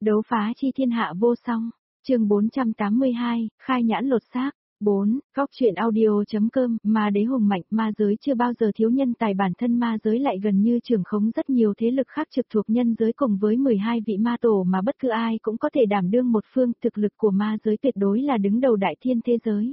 Đấu phá chi thiên hạ vô song. Chương 482, khai nhãn lột xác. 4. Góc truyện audio.com. Ma đế hùng mạnh, ma giới chưa bao giờ thiếu nhân tài, bản thân ma giới lại gần như trưởng khống rất nhiều thế lực khác trực thuộc nhân giới cùng với 12 vị ma tổ mà bất cứ ai cũng có thể đảm đương một phương, thực lực của ma giới tuyệt đối là đứng đầu đại thiên thế giới.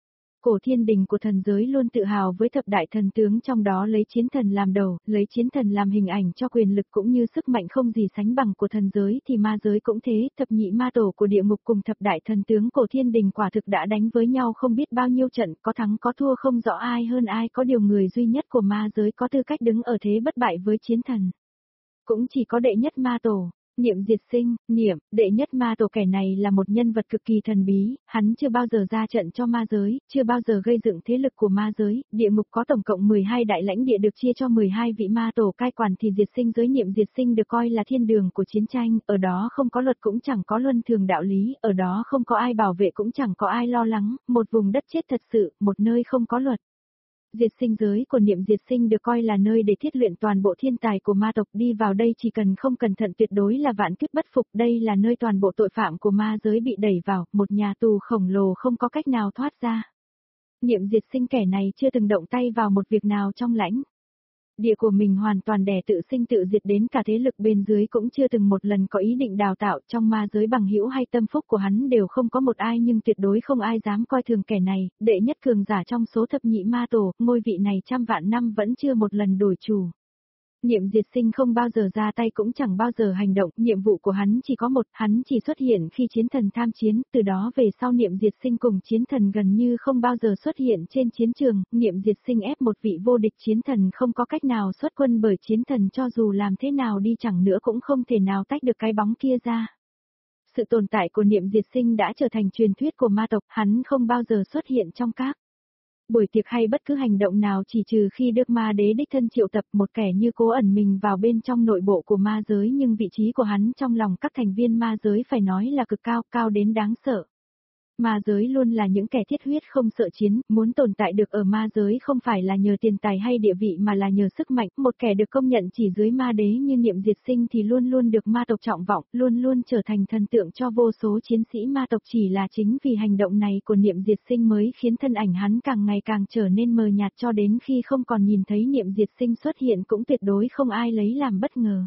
Cổ thiên đình của thần giới luôn tự hào với thập đại thần tướng, trong đó lấy chiến thần làm đầu, lấy chiến thần làm hình ảnh cho quyền lực cũng như sức mạnh không gì sánh bằng của thần giới, thì ma giới cũng thế, thập nhị ma tổ của địa ngục cùng thập đại thần tướng cổ thiên đình quả thực đã đánh với nhau không biết bao nhiêu trận, có thắng có thua không rõ ai hơn ai, có điều người duy nhất của ma giới có tư cách đứng ở thế bất bại với chiến thần. Cũng chỉ có đệ nhất ma tổ. Niệm Diệt Sinh, đệ nhất ma tổ, kẻ này là một nhân vật cực kỳ thần bí, hắn chưa bao giờ ra trận cho ma giới, chưa bao giờ gây dựng thế lực của ma giới, địa ngục có tổng cộng 12 đại lãnh địa được chia cho 12 vị ma tổ cai quản, thì Diệt Sinh giới Niệm Diệt Sinh được coi là thiên đường của chiến tranh, ở đó không có luật cũng chẳng có luân thường đạo lý, ở đó không có ai bảo vệ cũng chẳng có ai lo lắng, một vùng đất chết thật sự, một nơi không có luật. Diệt Sinh giới của Niệm Diệt Sinh được coi là nơi để thiết luyện toàn bộ thiên tài của ma tộc, đi vào đây chỉ cần không cẩn thận tuyệt đối là vạn kiếp bất phục, đây là nơi toàn bộ tội phạm của ma giới bị đẩy vào, một nhà tù khổng lồ không có cách nào thoát ra. Niệm Diệt Sinh kẻ này chưa từng động tay vào một việc nào trong lãnh địa của mình, hoàn toàn đẻ tự sinh tự diệt, đến cả thế lực bên dưới cũng chưa từng một lần có ý định đào tạo, trong ma giới bằng hữu hay tâm phúc của hắn đều không có một ai, nhưng tuyệt đối không ai dám coi thường kẻ này, đệ nhất cường giả trong số thập nhị ma tổ, ngôi vị này trăm vạn năm vẫn chưa một lần đổi chủ. Niệm Diệt Sinh không bao giờ ra tay cũng chẳng bao giờ hành động, nhiệm vụ của hắn chỉ có một, hắn chỉ xuất hiện khi chiến thần tham chiến, từ đó về sau Niệm Diệt Sinh cùng chiến thần gần như không bao giờ xuất hiện trên chiến trường, Niệm Diệt Sinh ép một vị vô địch chiến thần không có cách nào xuất quân, bởi chiến thần cho dù làm thế nào đi chẳng nữa cũng không thể nào tách được cái bóng kia ra. Sự tồn tại của Niệm Diệt Sinh đã trở thành truyền thuyết của ma tộc, hắn không bao giờ xuất hiện trong các buổi tiệc hay bất cứ hành động nào, chỉ trừ khi được ma đế đích thân triệu tập, một kẻ như cố ẩn mình vào bên trong nội bộ của ma giới, nhưng vị trí của hắn trong lòng các thành viên ma giới phải nói là cực cao, cao đến đáng sợ. Ma giới luôn là những kẻ thiết huyết không sợ chiến, muốn tồn tại được ở ma giới không phải là nhờ tiền tài hay địa vị mà là nhờ sức mạnh, một kẻ được công nhận chỉ dưới ma đế như Niệm Diệt Sinh thì luôn luôn được ma tộc trọng vọng, luôn luôn trở thành thần tượng cho vô số chiến sĩ ma tộc, chỉ là chính vì hành động này của Niệm Diệt Sinh mới khiến thân ảnh hắn càng ngày càng trở nên mờ nhạt, cho đến khi không còn nhìn thấy Niệm Diệt Sinh xuất hiện cũng tuyệt đối không ai lấy làm bất ngờ.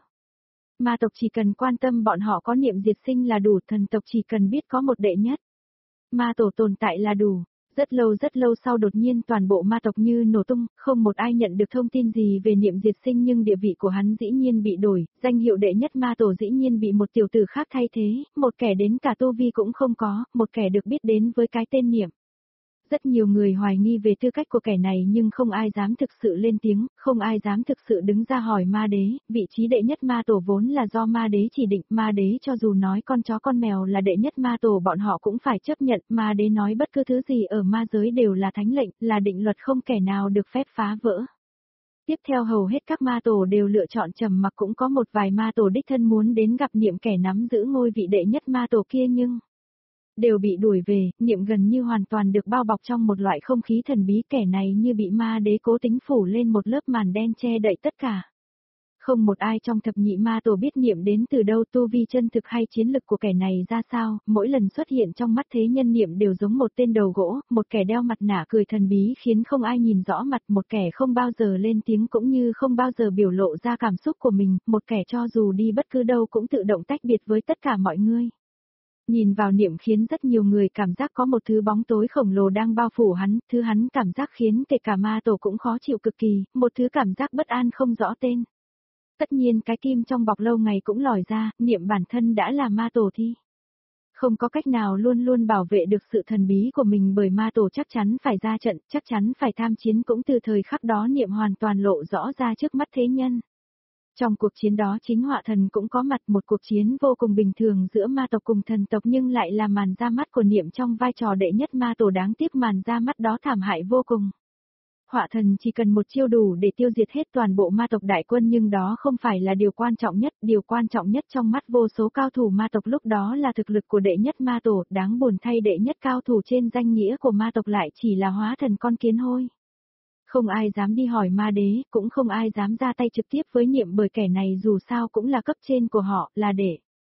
Ma tộc chỉ cần quan tâm bọn họ có Niệm Diệt Sinh là đủ, thần tộc chỉ cần biết có một đệ nhất ma tổ tồn tại là đủ. Rất lâu sau đột nhiên toàn bộ ma tộc như nổ tung, không một ai nhận được thông tin gì về Niệm Diệt Sinh, nhưng địa vị của hắn dĩ nhiên bị đổi, danh hiệu đệ nhất ma tổ dĩ nhiên bị một tiểu tử khác thay thế, một kẻ đến cả tu vi cũng không có, một kẻ được biết đến với cái tên Niệm. Rất nhiều người hoài nghi về tư cách của kẻ này nhưng không ai dám thực sự lên tiếng, không ai dám thực sự đứng ra hỏi ma đế, vị trí đệ nhất ma tổ vốn là do ma đế chỉ định, ma đế cho dù nói con chó con mèo là đệ nhất ma tổ bọn họ cũng phải chấp nhận, ma đế nói bất cứ thứ gì ở ma giới đều là thánh lệnh, là định luật không kẻ nào được phép phá vỡ. Tiếp theo hầu hết các ma tổ đều lựa chọn trầm mặc, cũng có một vài ma tổ đích thân muốn đến gặp Niệm, kẻ nắm giữ ngôi vị đệ nhất ma tổ kia, nhưng đều bị đuổi về, Niệm gần như hoàn toàn được bao bọc trong một loại không khí thần bí, kẻ này như bị ma đế cố tính phủ lên một lớp màn đen che đậy tất cả. Không một ai trong thập nhị ma tổ biết Niệm đến từ đâu, tu vi chân thực hay chiến lực của kẻ này ra sao, mỗi lần xuất hiện trong mắt thế nhân Niệm đều giống một tên đầu gỗ, một kẻ đeo mặt nạ cười thần bí khiến không ai nhìn rõ mặt, một kẻ không bao giờ lên tiếng cũng như không bao giờ biểu lộ ra cảm xúc của mình, một kẻ cho dù đi bất cứ đâu cũng tự động tách biệt với tất cả mọi người. Nhìn vào Niệm khiến rất nhiều người cảm giác có một thứ bóng tối khổng lồ đang bao phủ hắn, thứ hắn cảm giác khiến kể cả ma tổ cũng khó chịu cực kỳ, một thứ cảm giác bất an không rõ tên. Tất nhiên cái kim trong bọc lâu ngày cũng lòi ra, Niệm bản thân đã là ma tổ thì không có cách nào luôn luôn bảo vệ được sự thần bí của mình, bởi ma tổ chắc chắn phải ra trận, chắc chắn phải tham chiến, cũng từ thời khắc đó Niệm hoàn toàn lộ rõ ra trước mắt thế nhân. Trong cuộc chiến đó chính Họa Thần cũng có mặt, một cuộc chiến vô cùng bình thường giữa ma tộc cùng thần tộc nhưng lại là màn ra mắt của Niệm trong vai trò đệ nhất ma tổ, đáng tiếc màn ra mắt đó thảm hại vô cùng. Họa Thần chỉ cần một chiêu đủ để tiêu diệt hết toàn bộ ma tộc đại quân, nhưng đó không phải là điều quan trọng nhất, điều quan trọng nhất trong mắt vô số cao thủ ma tộc lúc đó là thực lực của đệ nhất ma tổ, đáng buồn thay đệ nhất cao thủ trên danh nghĩa của ma tộc lại chỉ là hóa thần con kiến hôi. Không ai dám đi hỏi ma đế, cũng không ai dám ra tay trực tiếp với Niệm, bởi kẻ này dù sao cũng là cấp trên của họ, là đệ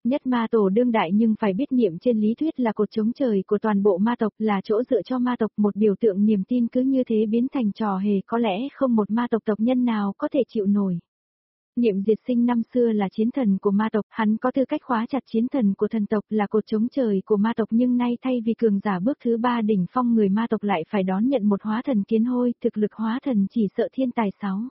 Nhất ma tổ đương đại nhưng phải biết niệm trên lý thuyết là cột chống trời của toàn bộ ma tộc, là chỗ dựa cho ma tộc, một biểu tượng niềm tin cứ như thế biến thành trò hề, có lẽ không một ma tộc tộc nhân nào có thể chịu nổi. Niệm diệt sinh năm xưa là chiến thần của ma tộc, hắn có tư cách khóa chặt chiến thần của thần tộc, là cột chống trời của ma tộc, nhưng nay thay vì cường giả bước thứ 3 đỉnh phong, người ma tộc lại phải đón nhận một hóa thần kiến hôi, thực lực hóa thần chỉ sợ thiên tài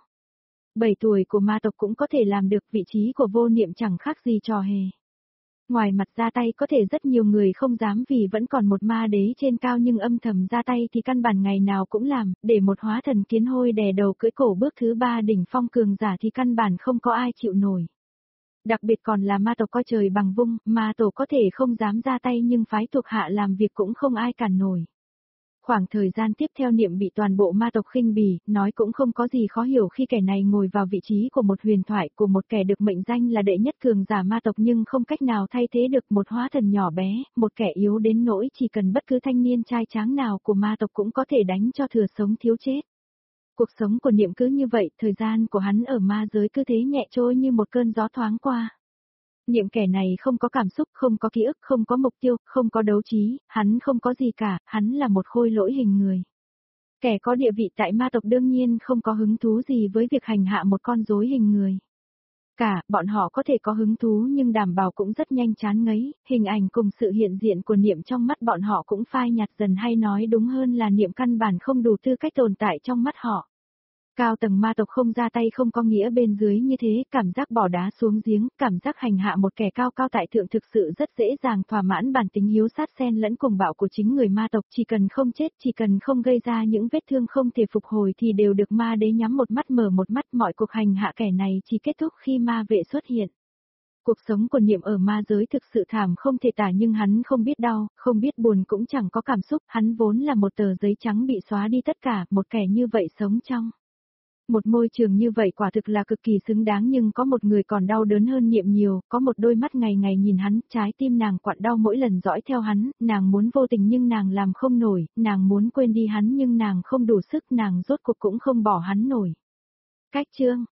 7 tuổi của ma tộc cũng có thể làm được, vị trí của vô niệm chẳng khác gì trò hề. Ngoài mặt ra tay có thể rất nhiều người không dám vì vẫn còn một ma đế trên cao, nhưng âm thầm ra tay thì căn bản ngày nào cũng làm, để một hóa thần kiến hôi đè đầu cưỡi cổ bước thứ 3 đỉnh phong cường giả thì căn bản không có ai chịu nổi. Đặc biệt còn là ma tộc coi trời bằng vung, ma tổ có thể không dám ra tay nhưng phái thuộc hạ làm việc cũng không ai cản nổi. Khoảng thời gian tiếp theo niệm bị toàn bộ ma tộc khinh bỉ, nói cũng không có gì khó hiểu khi kẻ này ngồi vào vị trí của một huyền thoại, của một kẻ được mệnh danh là đệ nhất cường giả ma tộc, nhưng không cách nào thay thế được một hóa thần nhỏ bé, một kẻ yếu đến nỗi chỉ cần bất cứ thanh niên trai tráng nào của ma tộc cũng có thể đánh cho thừa sống thiếu chết. Cuộc sống của niệm cứ như vậy, thời gian của hắn ở ma giới cứ thế nhẹ trôi như một cơn gió thoáng qua. Niệm kẻ này không có cảm xúc, không có ký ức, không có mục tiêu, không có đấu trí, hắn không có gì cả, hắn là một khôi lỗi hình người. Kẻ có địa vị tại ma tộc đương nhiên không có hứng thú gì với việc hành hạ một con rối hình người. Bọn họ có thể có hứng thú nhưng đảm bảo cũng rất nhanh chán ngấy, hình ảnh cùng sự hiện diện của niệm trong mắt bọn họ cũng phai nhạt dần, hay nói đúng hơn là niệm căn bản không đủ tư cách tồn tại trong mắt họ. Cao tầng ma tộc không ra tay không có nghĩa bên dưới như thế, cảm giác bỏ đá xuống giếng, cảm giác hành hạ một kẻ cao cao tại thượng thực sự rất dễ dàng thỏa mãn bản tính hiếu sát xen lẫn cuồng bạo của chính người ma tộc, chỉ cần không chết, chỉ cần không gây ra những vết thương không thể phục hồi thì đều được ma đế nhắm một mắt mở một mắt, mọi cuộc hành hạ kẻ này chỉ kết thúc khi ma vệ xuất hiện. Cuộc sống của niệm ở ma giới thực sự thảm không thể tả, nhưng hắn không biết đau, không biết buồn, cũng chẳng có cảm xúc, hắn vốn là một tờ giấy trắng bị xóa đi tất cả, một kẻ như vậy sống trong một môi trường như vậy quả thực là cực kỳ xứng đáng, nhưng có một người còn đau đớn hơn niệm nhiều, có một đôi mắt ngày ngày nhìn hắn, trái tim nàng quặn đau mỗi lần dõi theo hắn, nàng muốn vô tình nhưng nàng làm không nổi, nàng muốn quên đi hắn nhưng nàng không đủ sức, nàng rốt cuộc cũng không bỏ hắn nổi. Cách chương